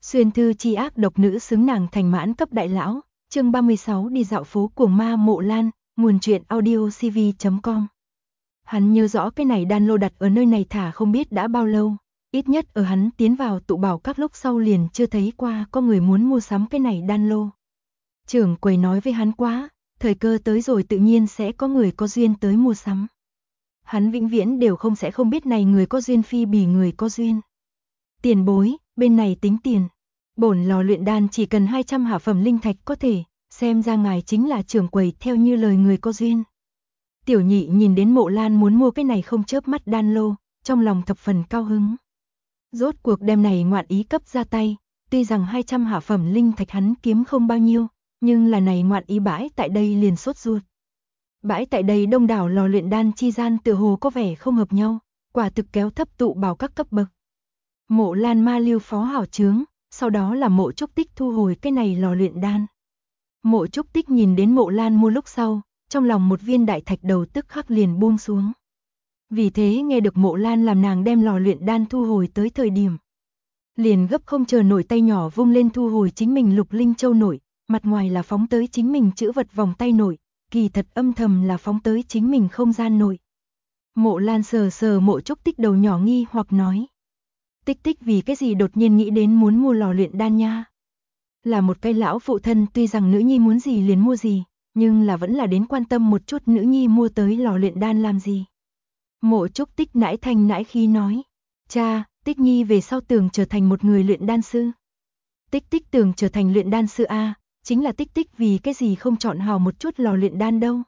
Xuyên thư chi ác độc nữ xứng nàng thành mãn cấp đại lão, chương 36 đi dạo phố cuồng ma Mộ Lan, nguồn truyện audio cv.com. Hắn nhớ rõ cái này đan lô đặt ở nơi này thả không biết đã bao lâu, ít nhất ở hắn tiến vào tụ bảo các lúc sau liền chưa thấy qua có người muốn mua sắm cái này đan lô. Trưởng quầy nói với hắn quá, thời cơ tới rồi tự nhiên sẽ có người có duyên tới mua sắm. Hắn vĩnh viễn đều không biết này người có duyên phi bì người có duyên. Tiền bối, bên này tính tiền. Bổn lò luyện đan chỉ cần 200 hạ phẩm linh thạch có thể, xem ra ngài chính là trưởng quầy theo như lời người có duyên. Tiểu nhị nhìn đến Mộ Lan muốn mua cái này không chớp mắt đan lô, trong lòng thập phần cao hứng. Rốt cuộc đem này ngoạn ý cấp ra tay, tuy rằng 200 hạ phẩm linh thạch hắn kiếm không bao nhiêu, nhưng là này ngoạn ý bãi tại đây liền sốt ruột. Bãi tại đây đông đảo lò luyện đan chi gian tựa hồ có vẻ không hợp nhau, quả thực kéo thấp tụ bảo các cấp bậc. Mộ Lan ma lưu phó hảo chướng, sau đó là Mộ Trúc Tích thu hồi cái này lò luyện đan. Mộ Trúc Tích nhìn đến Mộ Lan mua lúc sau, trong lòng một viên đại thạch đầu tức khắc liền buông xuống. Vì thế nghe được Mộ Lan làm nàng đem lò luyện đan thu hồi tới thời điểm. Liền gấp không chờ nổi tay nhỏ vung lên thu hồi chính mình lục linh châu nổi, mặt ngoài là phóng tới chính mình chữ vật vòng tay nổi, kỳ thật âm thầm là phóng tới chính mình không gian nổi. Mộ Lan sờ sờ Mộ Trúc Tích đầu nhỏ nghi hoặc nói. Tích Tích vì cái gì đột nhiên nghĩ đến muốn mua lò luyện đan nha. Là một cái lão phụ thân tuy rằng nữ nhi muốn gì liền mua gì, nhưng là vẫn là đến quan tâm một chút nữ nhi mua tới lò luyện đan làm gì. Mộ Trúc Tích nãi thanh nãi khí nói. Cha, Tích Nhi về sau tưởng trở thành một người luyện đan sư. Tích Tích tưởng trở thành luyện đan sư A, chính là Tích Tích vì cái gì không chọn hào một chút lò luyện đan đâu.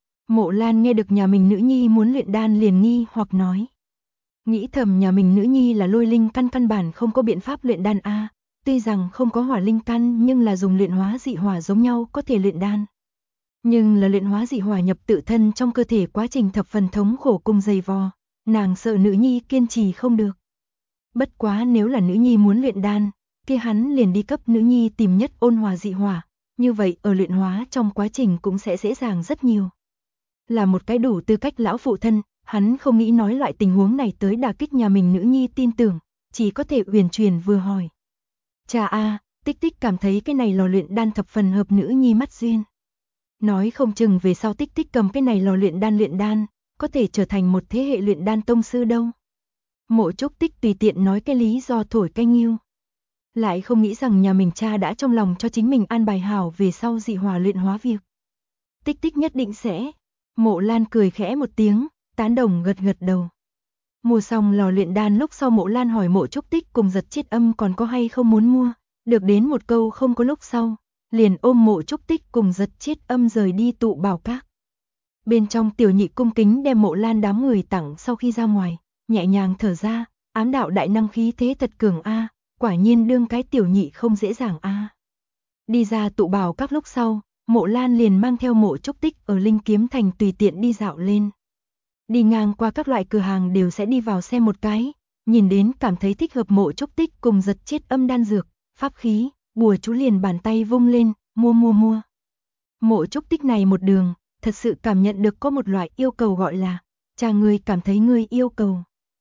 Mộ Lan nghe được nhà mình nữ nhi muốn luyện đan liền nghi hoặc nói. Nghĩ thầm nhà mình nữ nhi là lôi linh căn bản không có biện pháp luyện đan A, tuy rằng không có hỏa linh căn nhưng là dùng luyện hóa dị hỏa giống nhau có thể luyện đan. Nhưng là luyện hóa dị hỏa nhập tự thân trong cơ thể quá trình thập phần thống khổ cùng dày vò, nàng sợ nữ nhi kiên trì không được. Bất quá nếu là nữ nhi muốn luyện đan, kia hắn liền đi cấp nữ nhi tìm nhất ôn hòa dị hỏa, như vậy ở luyện hóa trong quá trình cũng sẽ dễ dàng rất nhiều. Là một cái đủ tư cách lão phụ thân, hắn không nghĩ nói loại tình huống này tới đả kích nhà mình nữ nhi tin tưởng, chỉ có thể uyển chuyển vừa hỏi. Cha a, Tích Tích cảm thấy cái này lò luyện đan thập phần hợp nữ nhi mắt duyên. Nói không chừng về sau Tích Tích cầm cái này lò luyện đan, có thể trở thành một thế hệ luyện đan tông sư đâu. Mộ Trúc Tích tùy tiện nói cái lý do thổi cái nghiêu. Lại không nghĩ rằng nhà mình cha đã trong lòng cho chính mình an bài hảo về sau dị hỏa luyện hóa việc. Tích Tích nhất định sẽ. Mộ Lan cười khẽ một tiếng, tán đồng gật gật đầu. Mua xong lò luyện đan lúc sau Mộ Lan hỏi Mộ Trúc Tích cùng Giật Chiết Âm còn có hay không muốn mua, được đến một câu không có lúc sau, liền ôm Mộ Trúc Tích cùng Giật Chiết Âm rời đi tụ bảo các. Bên trong tiểu nhị cung kính đem Mộ Lan đám người tặng sau khi ra ngoài, nhẹ nhàng thở ra, ám đạo đại năng khí thế thật cường a, quả nhiên đương cái tiểu nhị không dễ dàng a. Đi ra tụ bảo các lúc sau, Mộ Lan liền mang theo Mộ Trúc Tích ở Linh Kiếm Thành tùy tiện đi dạo lên. Đi ngang qua các loại cửa hàng đều sẽ đi vào xem một cái, nhìn đến cảm thấy thích hợp Mộ Trúc Tích cùng Giật Chiết Âm đan dược, pháp khí, bùa chú liền bàn tay vung lên, mua. Mộ Trúc Tích này một đường, thật sự cảm nhận được có một loại yêu cầu gọi là, cha ngươi cảm thấy ngươi yêu cầu.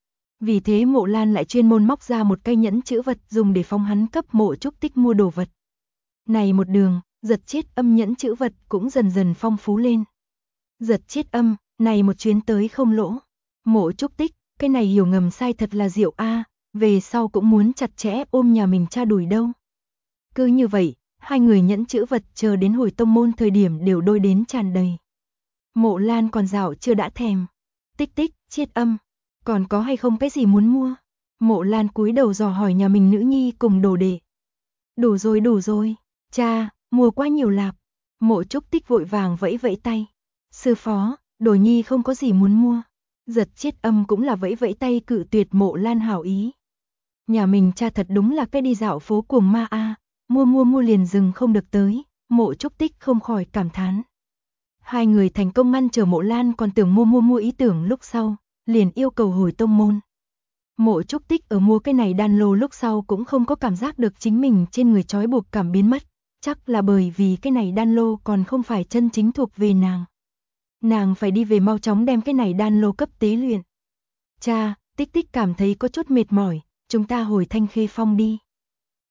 Vì thế Mộ Lan lại chuyên môn móc ra một cây nhẫn chữ vật dùng để phong hắn cấp Mộ Trúc Tích mua đồ vật. Này một đường, Giật Chiết Âm nhẫn chữ vật cũng dần dần phong phú lên. Giật Chiết Âm, này một chuyến tới không lỗ. Mộ Trúc Tích, cái này hiểu ngầm sai thật là diệu a, về sau cũng muốn chặt chẽ ôm nhà mình cha đùi đâu. Cứ như vậy, hai người nhẫn chữ vật chờ đến hồi tông môn thời điểm đều đôi đến tràn đầy. Mộ Lan còn dạo chưa đã thèm. Tích Tích, Chiết Âm, còn có hay không cái gì muốn mua? Mộ Lan cúi đầu dò hỏi nhà mình nữ nhi cùng đồ đệ. Đủ rồi, cha, mua quá nhiều lạp. Mộ Trúc Tích vội vàng vẫy vẫy tay. Sư phó, đồ nhi không có gì muốn mua. Giật Chiết Âm cũng là vẫy vẫy tay cự tuyệt Mộ Lan hảo ý. Nhà mình cha thật đúng là cái đi dạo phố cuồng ma a, mua liền dừng không được tới, Mộ Trúc Tích không khỏi cảm thán. Hai người thành công ngăn chờ Mộ Lan còn tưởng mua ý tưởng lúc sau, liền yêu cầu hồi tông môn. Mộ Trúc Tích ở mua cái này đan lô lúc sau cũng không có cảm giác được chính mình trên người trói buộc cảm biến mất, chắc là bởi vì cái này đan lô còn không phải chân chính thuộc về nàng. Nàng phải đi về mau chóng đem cái này đan lô cấp tế luyện. Cha, Tích Tích cảm thấy có chút mệt mỏi, chúng ta hồi Thanh Khê Phong đi.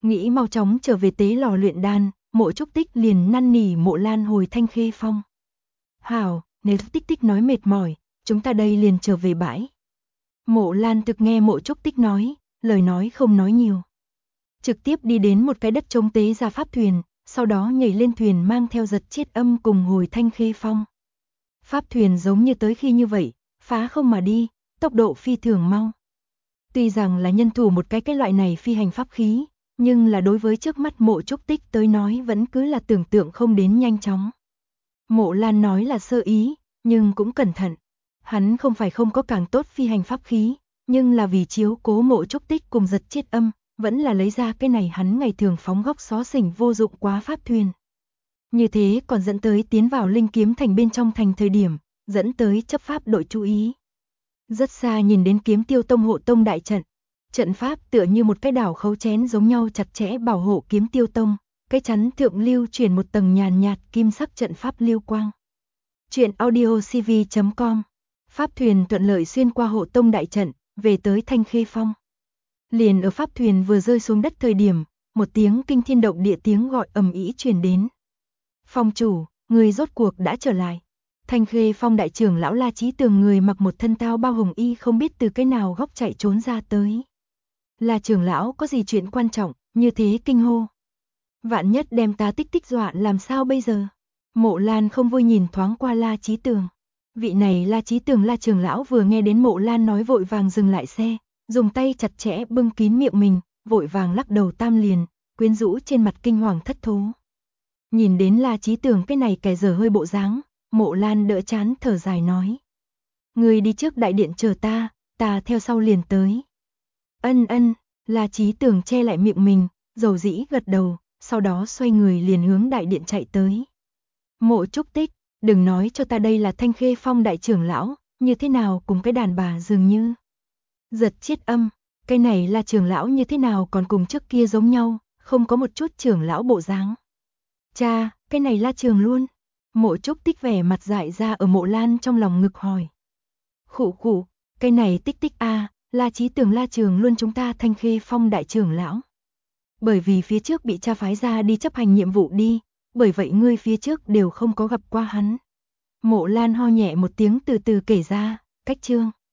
Nghĩ mau chóng trở về tế lò luyện đan, Mộ Trúc Tích liền năn nỉ Mộ Lan hồi Thanh Khê Phong. Hảo, nếu Tích Tích nói mệt mỏi, chúng ta đây liền trở về bãi. Mộ Lan thực nghe Mộ Trúc Tích nói, lời nói không nói nhiều. Trực tiếp đi đến một cái đất trống tế ra pháp thuyền, sau đó nhảy lên thuyền mang theo Giật Chiết Âm cùng hồi Thanh Khê Phong. Pháp thuyền giống như tới khi như vậy, phá không mà đi, tốc độ phi thường mau. Tuy rằng là nhân thủ một cái loại này phi hành pháp khí, nhưng là đối với trước mắt Mộ Trúc Tích tới nói vẫn cứ là tưởng tượng không đến nhanh chóng. Mộ Lan nói là sơ ý, nhưng cũng cẩn thận. Hắn không phải không có càng tốt phi hành pháp khí, nhưng là vì chiếu cố Mộ Trúc Tích cùng Giật Chiết Âm, vẫn là lấy ra cái này hắn ngày thường phóng góc xó xỉnh vô dụng quá pháp thuyền. Như thế còn dẫn tới tiến vào Linh Kiếm Thành bên trong thành thời điểm, dẫn tới chấp pháp đội chú ý. Rất xa nhìn đến Kiếm Tiêu Tông hộ tông đại trận. Trận pháp tựa như một cái đảo khấu chén giống nhau chặt chẽ bảo hộ Kiếm Tiêu Tông, cái chắn thượng lưu truyền một tầng nhàn nhạt kim sắc trận pháp lưu quang. Truyện audio cv.com. Pháp thuyền thuận lợi xuyên qua hộ tông đại trận, về tới Thanh Khê Phong. Liền ở pháp thuyền vừa rơi xuống đất thời điểm, một tiếng kinh thiên động địa tiếng gọi ầm ĩ truyền đến. Phong chủ, người rốt cuộc đã trở lại. Thanh Khê Phong đại trưởng lão La Chí Tường người mặc một thân tao bao hồng y không biết từ cái nào góc chạy trốn ra tới. La trưởng lão có gì chuyện quan trọng, như thế kinh hô. Vạn nhất đem ta Tích Tích dọa làm sao bây giờ? Mộ Lan không vui nhìn thoáng qua La Chí Tường. Vị này La Chí Tường La trưởng lão vừa nghe đến Mộ Lan nói vội vàng dừng lại xe, dùng tay chặt chẽ bưng kín miệng mình, vội vàng lắc đầu tam liền, quyến rũ trên mặt kinh hoàng thất thố. Nhìn đến La Chí Tường cái này kẻ dở hơi bộ dáng, Mộ Lan đỡ chán thở dài nói. Người đi trước đại điện chờ ta theo sau liền tới. Ân, La Chí Tường che lại miệng mình, dầu dĩ gật đầu, sau đó xoay người liền hướng đại điện chạy tới. Mộ Trúc Tích, đừng nói cho ta đây là Thanh Khê Phong đại trưởng lão, như thế nào cùng cái đàn bà dường như. Giật Chiết Âm, cái này là trưởng lão như thế nào còn cùng trước kia giống nhau, không có một chút trưởng lão bộ dáng. Cha, cái này La Trường luôn. Mộ Trúc Tích vẻ mặt dại ra ở Mộ Lan trong lòng ngực hỏi. Khụ, cái này Tích Tích a, La Chí Tường La Trường luôn chúng ta Thanh Khê Phong đại trưởng lão. Bởi vì phía trước bị cha phái ra đi chấp hành nhiệm vụ đi, bởi vậy ngươi phía trước đều không có gặp qua hắn. Mộ Lan ho nhẹ một tiếng từ từ kể ra, cách chương.